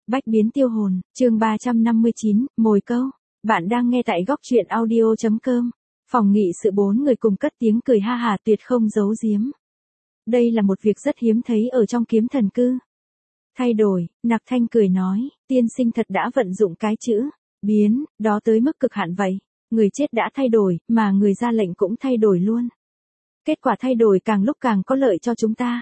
Bách biến tiêu hồn, chương 359, mồi câu. Bạn đang nghe tại góc truyện audio.com. Phòng nghị sự 4 người cùng cất tiếng cười ha hà tuyệt không giấu giếm. Đây là một việc rất hiếm thấy ở trong kiếm thần cư. Thay đổi, Nặc Thanh cười nói, tiên sinh thật đã vận dụng cái chữ biến, đó tới mức cực hạn vậy. Người chết đã thay đổi, mà người ra lệnh cũng thay đổi luôn. Kết quả thay đổi càng lúc càng có lợi cho chúng ta.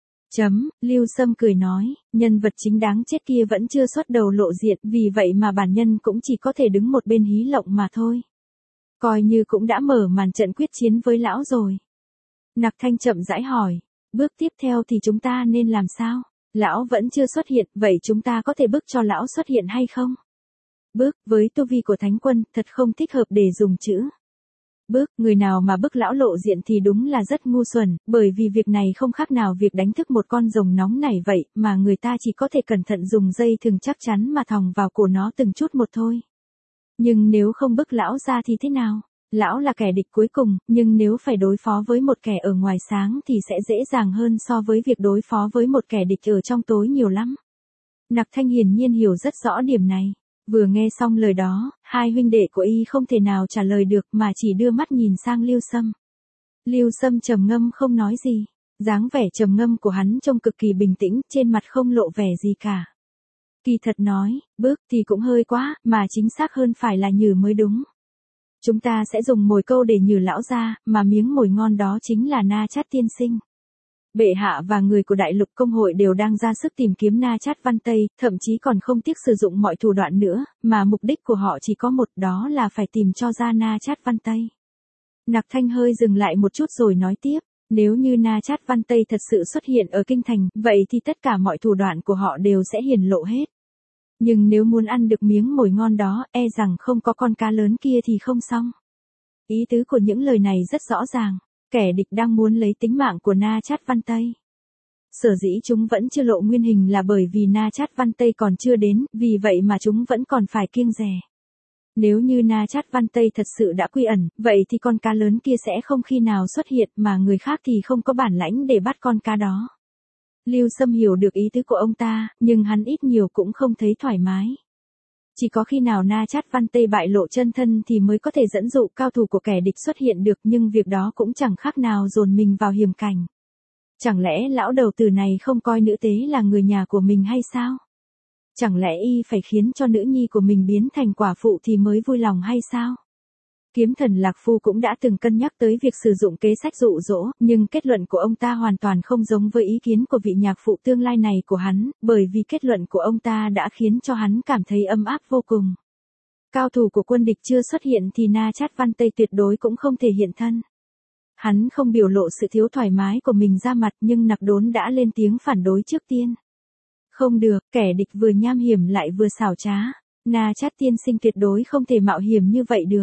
Lưu Sâm cười nói, nhân vật chính đáng chết kia vẫn chưa xuất đầu lộ diện, vì vậy mà bản nhân cũng chỉ có thể đứng một bên hí lộng mà thôi. Coi như cũng đã mở màn trận quyết chiến với lão rồi. Nặc Thanh chậm rãi hỏi, bước tiếp theo thì chúng ta nên làm sao? Lão vẫn chưa xuất hiện, vậy chúng ta có thể bức cho lão xuất hiện hay không? Bước, với tu vi của thánh quân, thật không thích hợp để dùng chữ bước, người nào mà bức lão lộ diện thì đúng là rất ngu xuẩn, bởi vì việc này không khác nào việc đánh thức một con rồng nóng nảy vậy, mà người ta chỉ có thể cẩn thận dùng dây thừng chắc chắn mà thòng vào cổ nó từng chút một thôi. Nhưng nếu không bức lão ra thì thế nào? Lão là kẻ địch cuối cùng, nhưng nếu phải đối phó với một kẻ ở ngoài sáng thì sẽ dễ dàng hơn so với việc đối phó với một kẻ địch ở trong tối nhiều lắm. Nặc Thanh hiển nhiên hiểu rất rõ điểm này. Vừa nghe xong lời đó, hai huynh đệ của y không thể nào trả lời được mà chỉ đưa mắt nhìn sang Lưu Sâm. Lưu Sâm trầm ngâm không nói gì. Dáng vẻ trầm ngâm của hắn trông cực kỳ bình tĩnh, trên mặt không lộ vẻ gì cả. Kỳ thật nói, bước thì cũng hơi quá, mà chính xác hơn phải là nhử mới đúng. Chúng ta sẽ dùng mồi câu để nhử lão ra, mà miếng mồi ngon đó chính là Na Chát tiên sinh. Bệ hạ và người của Đại Lục Công hội đều đang ra sức tìm kiếm Na Chát Văn Tây, thậm chí còn không tiếc sử dụng mọi thủ đoạn nữa, mà mục đích của họ chỉ có một, đó là phải tìm cho ra Na Chát Văn Tây. Nặc Thanh hơi dừng lại một chút rồi nói tiếp, nếu như Na Chát Văn Tây thật sự xuất hiện ở kinh thành, vậy thì tất cả mọi thủ đoạn của họ đều sẽ hiển lộ hết. Nhưng nếu muốn ăn được miếng mồi ngon đó, e rằng không có con cá lớn kia thì không xong. Ý tứ của những lời này rất rõ ràng. Kẻ địch đang muốn lấy tính mạng của Na Chát Văn Tây. Sở dĩ chúng vẫn chưa lộ nguyên hình là bởi vì Na Chát Văn Tây còn chưa đến, vì vậy mà chúng vẫn còn phải kiêng dè. Nếu như Na Chát Văn Tây thật sự đã quy ẩn, vậy thì con cá lớn kia sẽ không khi nào xuất hiện, mà người khác thì không có bản lãnh để bắt con cá đó. Lưu Sâm hiểu được ý tứ của ông ta, nhưng hắn ít nhiều cũng không thấy thoải mái. Chỉ có khi nào Na Chát Văn Tây bại lộ chân thân thì mới có thể dẫn dụ cao thủ của kẻ địch xuất hiện được, nhưng việc đó cũng chẳng khác nào dồn mình vào hiểm cảnh. Chẳng lẽ lão đầu tử này không coi nữ tế là người nhà của mình hay sao? Chẳng lẽ y phải khiến cho nữ nhi của mình biến thành quả phụ thì mới vui lòng hay sao? Kiếm thần Lạc Phu cũng đã từng cân nhắc tới việc sử dụng kế sách dụ dỗ, nhưng kết luận của ông ta hoàn toàn không giống với ý kiến của vị nhạc phụ tương lai này của hắn, bởi vì kết luận của ông ta đã khiến cho hắn cảm thấy ấm áp vô cùng. Cao thủ của quân địch chưa xuất hiện thì Na Chát Văn Tây tuyệt đối cũng không thể hiện thân. Hắn không biểu lộ sự thiếu thoải mái của mình ra mặt, nhưng Nặc Đốn đã lên tiếng phản đối trước tiên. Không được, kẻ địch vừa nham hiểm lại vừa xảo trá. Na Chát tiên sinh tuyệt đối không thể mạo hiểm như vậy được.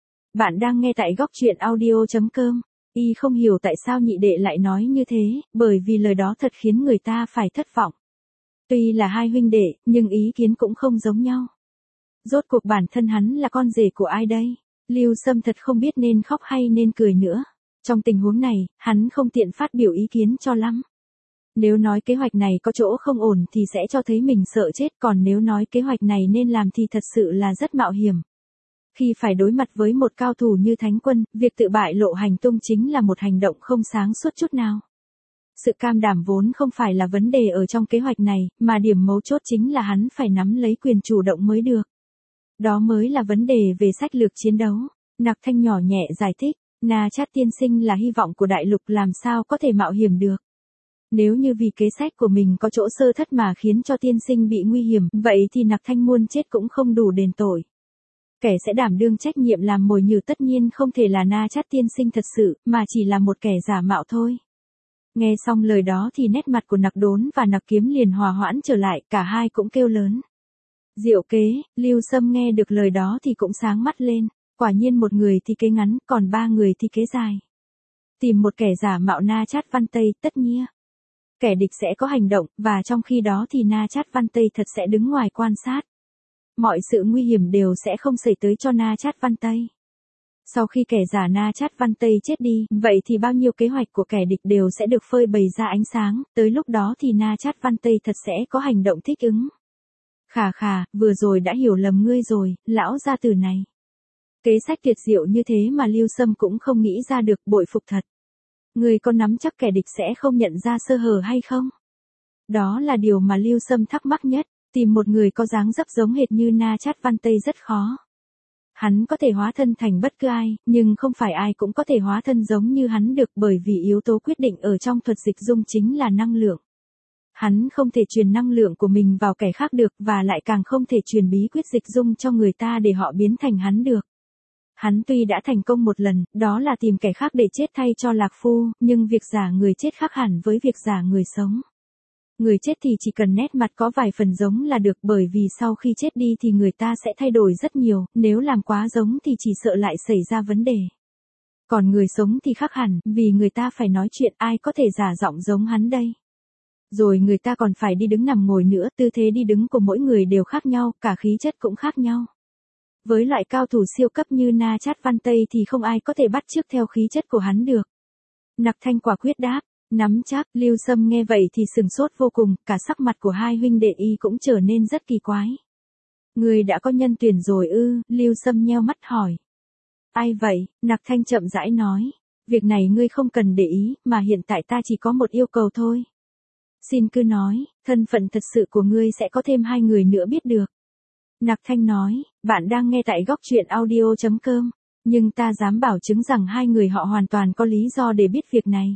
Bạn đang nghe tại góc truyện audio.com. Y không hiểu tại sao nhị đệ lại nói như thế, bởi vì lời đó thật khiến người ta phải thất vọng. Tuy là hai huynh đệ, nhưng ý kiến cũng không giống nhau. Rốt cuộc bản thân hắn là con rể của ai đây? Lưu Sâm thật không biết nên khóc hay nên cười nữa. Trong tình huống này, hắn không tiện phát biểu ý kiến cho lắm. Nếu nói kế hoạch này có chỗ không ổn thì sẽ cho thấy mình sợ chết, còn nếu nói kế hoạch này nên làm thì thật sự là rất mạo hiểm. Khi phải đối mặt với một cao thủ như Thánh Quân, việc tự bại lộ hành tung chính là một hành động không sáng suốt chút nào. Sự cam đảm vốn không phải là vấn đề ở trong kế hoạch này, mà điểm mấu chốt chính là hắn phải nắm lấy quyền chủ động mới được. Đó mới là vấn đề về sách lược chiến đấu. Nặc Thanh nhỏ nhẹ giải thích, Na Chát tiên sinh là hy vọng của đại lục, làm sao có thể mạo hiểm được. Nếu như vì kế sách của mình có chỗ sơ thất mà khiến cho tiên sinh bị nguy hiểm, vậy thì Nặc Thanh muôn chết cũng không đủ đền tội. Kẻ sẽ đảm đương trách nhiệm làm mồi nhử tất nhiên không thể là Na Chát tiên sinh thật sự, mà chỉ là một kẻ giả mạo thôi. Nghe xong lời đó thì nét mặt của Nặc Đốn và Nặc Kiếm liền hòa hoãn trở lại, cả hai cũng kêu lớn. Diệu kế. Lưu Sâm nghe được lời đó thì cũng sáng mắt lên, quả nhiên một người thì kế ngắn, còn ba người thì kế dài. Tìm một kẻ giả mạo Na Chát Văn Tây, tất nhiên kẻ địch sẽ có hành động, và trong khi đó thì Na Chát Văn Tây thật sẽ đứng ngoài quan sát. Mọi sự nguy hiểm đều sẽ không xảy tới cho Na Chát Văn Tây. Sau khi kẻ giả Na Chát Văn Tây chết đi, vậy thì bao nhiêu kế hoạch của kẻ địch đều sẽ được phơi bày ra ánh sáng, tới lúc đó thì Na Chát Văn Tây thật sẽ có hành động thích ứng. Khà khà, vừa rồi đã hiểu lầm ngươi rồi, lão gia tử này. Kế sách tuyệt diệu như thế mà Lưu Sâm cũng không nghĩ ra được, bội phục thật. Ngươi có nắm chắc kẻ địch sẽ không nhận ra sơ hở hay không? Đó là điều mà Lưu Sâm thắc mắc nhất, tìm một người có dáng dấp giống hệt như Na Chát Văn Tây rất khó. Hắn có thể hóa thân thành bất cứ ai, nhưng không phải ai cũng có thể hóa thân giống như hắn được, bởi vì yếu tố quyết định ở trong thuật dịch dung chính là năng lượng. Hắn không thể truyền năng lượng của mình vào kẻ khác được, và lại càng không thể truyền bí quyết dịch dung cho người ta để họ biến thành hắn được. Hắn tuy đã thành công một lần, đó là tìm kẻ khác để chết thay cho Lạc Phu, nhưng việc giả người chết khác hẳn với việc giả người sống. Người chết thì chỉ cần nét mặt có vài phần giống là được, bởi vì sau khi chết đi thì người ta sẽ thay đổi rất nhiều, nếu làm quá giống thì chỉ sợ lại xảy ra vấn đề. Còn người sống thì khác hẳn, vì người ta phải nói chuyện, ai có thể giả giọng giống hắn đây. Rồi người ta còn phải đi đứng nằm ngồi nữa, tư thế đi đứng của mỗi người đều khác nhau, cả khí chất cũng khác nhau. Với loại cao thủ siêu cấp như Na Chát Văn Tây thì không ai có thể bắt chước theo khí chất của hắn được. Nặc Thanh quả quyết đáp, nắm chắc. Lưu Sâm nghe vậy thì sừng sốt vô cùng, cả sắc mặt của hai huynh đệ y cũng trở nên rất kỳ quái. Người đã có nhân tuyển rồi ư? Lưu Sâm nheo mắt hỏi. Ai vậy? Nặc Thanh chậm rãi nói. Việc này ngươi không cần để ý, mà hiện tại ta chỉ có một yêu cầu thôi. Xin cứ nói, thân phận thật sự của ngươi sẽ có thêm 2 người nữa biết được. Nặc Thanh nói, bạn đang nghe tại góc truyện audio.com, nhưng ta dám bảo chứng rằng 2 người họ hoàn toàn có lý do để biết việc này.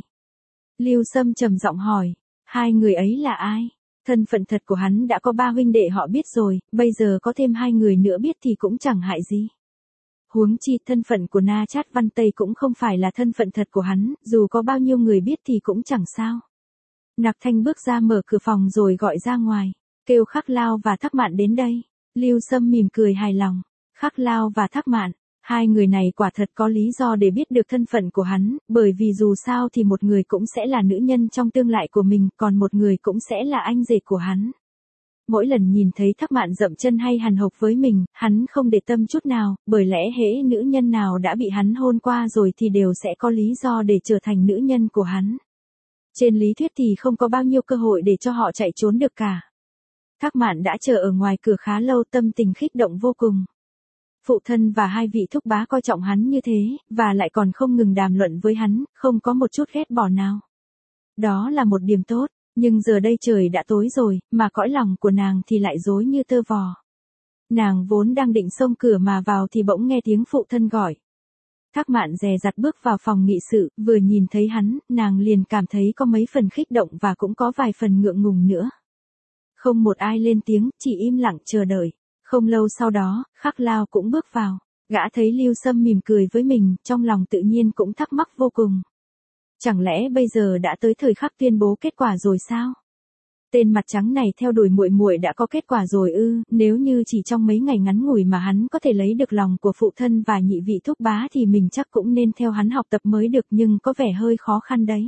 Lưu Sâm trầm giọng hỏi, 2 người ấy là ai? Thân phận thật của hắn đã có 3 huynh đệ họ biết rồi, bây giờ có thêm 2 người nữa biết thì cũng chẳng hại gì. Huống chi thân phận của Na Chát Văn Tây cũng không phải là thân phận thật của hắn, dù có bao nhiêu người biết thì cũng chẳng sao. Nặc Thanh bước ra mở cửa phòng rồi gọi ra ngoài, kêu Khắc Lao và Thác Mạn đến đây. Lưu Sâm mỉm cười hài lòng, Khắc Lao và Thác Mạn, 2 người này quả thật có lý do để biết được thân phận của hắn, bởi vì dù sao thì một người cũng sẽ là nữ nhân trong tương lai của mình, còn một người cũng sẽ là anh rể của hắn. Mỗi lần nhìn thấy Thác Mạn dậm chân hay hàn hộc với mình, hắn không để tâm chút nào, bởi lẽ hễ nữ nhân nào đã bị hắn hôn qua rồi thì đều sẽ có lý do để trở thành nữ nhân của hắn. Trên lý thuyết thì không có bao nhiêu cơ hội để cho họ chạy trốn được cả. Thác Mạn đã chờ ở ngoài cửa khá lâu, tâm tình kích động vô cùng. Phụ thân và 2 vị thúc bá coi trọng hắn như thế, và lại còn không ngừng đàm luận với hắn, không có một chút ghét bỏ nào. Đó là một điểm tốt, nhưng giờ đây trời đã tối rồi, mà cõi lòng của nàng thì lại rối như tơ vò. Nàng vốn đang định xông cửa mà vào thì bỗng nghe tiếng phụ thân gọi. Thác Mạn dè dặt bước vào phòng nghị sự, vừa nhìn thấy hắn, nàng liền cảm thấy có mấy phần kích động và cũng có vài phần ngượng ngùng nữa. Không một ai lên tiếng, chỉ im lặng chờ đợi. Không lâu sau đó, Khắc Lao cũng bước vào. Gã thấy Lưu Sâm mỉm cười với mình, trong lòng tự nhiên cũng thắc mắc vô cùng. Chẳng lẽ bây giờ đã tới thời khắc tuyên bố kết quả rồi sao? Tên mặt trắng này theo đuổi muội muội đã có kết quả rồi ư? Nếu như chỉ trong mấy ngày ngắn ngủi mà hắn có thể lấy được lòng của phụ thân và nhị vị thúc bá thì mình chắc cũng nên theo hắn học tập mới được, nhưng có vẻ hơi khó khăn đấy.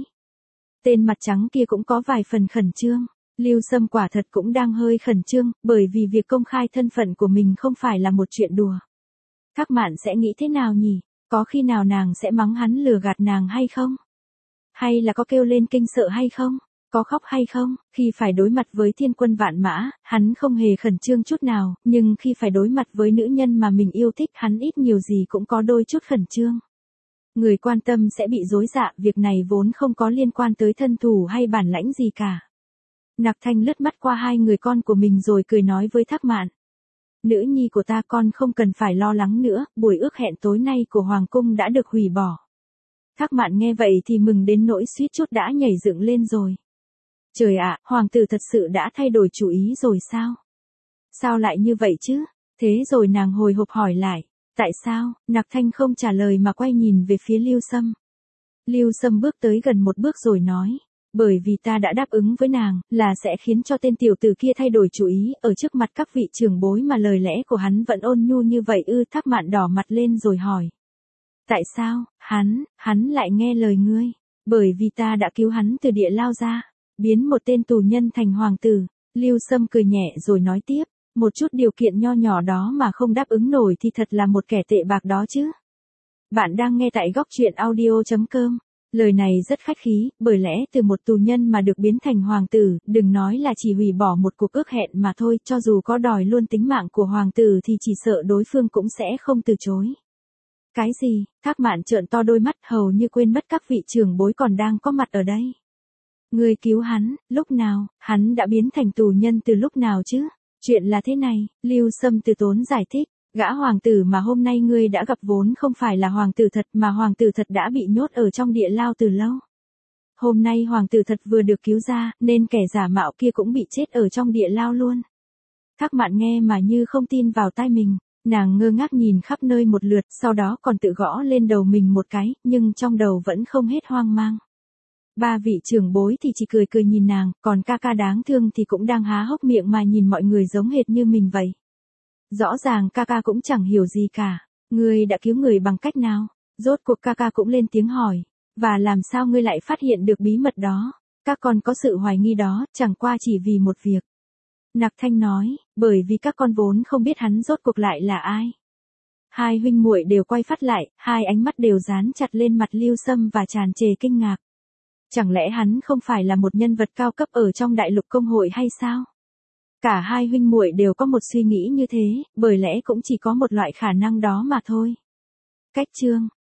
Tên mặt trắng kia cũng có vài phần khẩn trương. Lưu Sâm quả thật cũng đang hơi khẩn trương, bởi vì việc công khai thân phận của mình không phải là một chuyện đùa. Thác Mạn sẽ nghĩ thế nào nhỉ? Có khi nào nàng sẽ mắng hắn lừa gạt nàng hay không? Hay là có kêu lên kinh sợ hay không? Có khóc hay không? Khi phải đối mặt với thiên quân vạn mã, hắn không hề khẩn trương chút nào, nhưng khi phải đối mặt với nữ nhân mà mình yêu thích, hắn ít nhiều gì cũng có đôi chút khẩn trương. Người quan tâm sẽ bị rối dạ, việc này vốn không có liên quan tới thân thủ hay bản lãnh gì cả. Nặc Thanh lướt mắt qua 2 người con của mình rồi cười nói với Thác Mạn. Nữ nhi của ta, con không cần phải lo lắng nữa, buổi ước hẹn tối nay của Hoàng Cung đã được hủy bỏ. Thác Mạn nghe vậy thì mừng đến nỗi suýt chút đã nhảy dựng lên rồi. Trời ạ, hoàng tử thật sự đã thay đổi chủ ý rồi sao? Sao lại như vậy chứ? Thế rồi nàng hồi hộp hỏi lại. Tại sao? Nặc Thanh không trả lời mà quay nhìn về phía Lưu Sâm. Lưu Sâm bước tới gần một bước rồi nói. Bởi vì ta đã đáp ứng với nàng, là sẽ khiến cho tên tiểu tử kia thay đổi chủ ý, ở trước mặt các vị trưởng bối mà lời lẽ của hắn vẫn ôn nhu như vậy ư? Thác Mạn đỏ mặt lên rồi hỏi. Tại sao, hắn lại nghe lời ngươi? Bởi vì ta đã cứu hắn từ địa lao ra, biến một tên tù nhân thành hoàng tử. Lưu Sâm cười nhẹ rồi nói tiếp, một chút điều kiện nho nhỏ đó mà không đáp ứng nổi thì thật là một kẻ tệ bạc đó chứ. Bạn đang nghe tại góc truyện audio.com. Lời này rất khách khí, bởi lẽ từ một tù nhân mà được biến thành hoàng tử, đừng nói là chỉ hủy bỏ một cuộc ước hẹn mà thôi, cho dù có đòi luôn tính mạng của hoàng tử thì chỉ sợ đối phương cũng sẽ không từ chối. Cái gì? Thác Mạn trợn to đôi mắt hầu như quên mất các vị trưởng bối còn đang có mặt ở đây. Ngươi cứu hắn, lúc nào, hắn đã biến thành tù nhân từ lúc nào chứ? Chuyện là thế này, Lưu Sâm từ tốn giải thích, gã hoàng tử mà hôm nay ngươi đã gặp vốn không phải là hoàng tử thật mà hoàng tử thật đã bị nhốt ở trong địa lao từ lâu. Hôm nay hoàng tử thật vừa được cứu ra, nên kẻ giả mạo kia cũng bị chết ở trong địa lao luôn. Thác Mạn nghe mà như không tin vào tai mình, nàng ngơ ngác nhìn khắp nơi một lượt, sau đó còn tự gõ lên đầu mình một cái, nhưng trong đầu vẫn không hết hoang mang. Ba vị trưởng bối thì chỉ cười cười nhìn nàng, còn ca ca đáng thương thì cũng đang há hốc miệng mà nhìn mọi người giống hệt như mình vậy. Rõ ràng ca ca cũng chẳng hiểu gì cả. Ngươi đã cứu người bằng cách nào? Rốt cuộc ca ca cũng lên tiếng hỏi. Và làm sao ngươi lại phát hiện được bí mật đó? Các con có sự hoài nghi đó, chẳng qua chỉ vì một việc. Nặc Thanh nói, bởi vì các con vốn không biết hắn rốt cuộc lại là ai. Hai huynh muội đều quay phát lại, hai ánh mắt đều dán chặt lên mặt Lưu Sâm và tràn trề kinh ngạc. Chẳng lẽ hắn không phải là một nhân vật cao cấp ở trong đại lục công hội hay sao? Cả hai huynh muội đều có một suy nghĩ như thế, bởi lẽ cũng chỉ có một loại khả năng đó mà thôi. Cách chương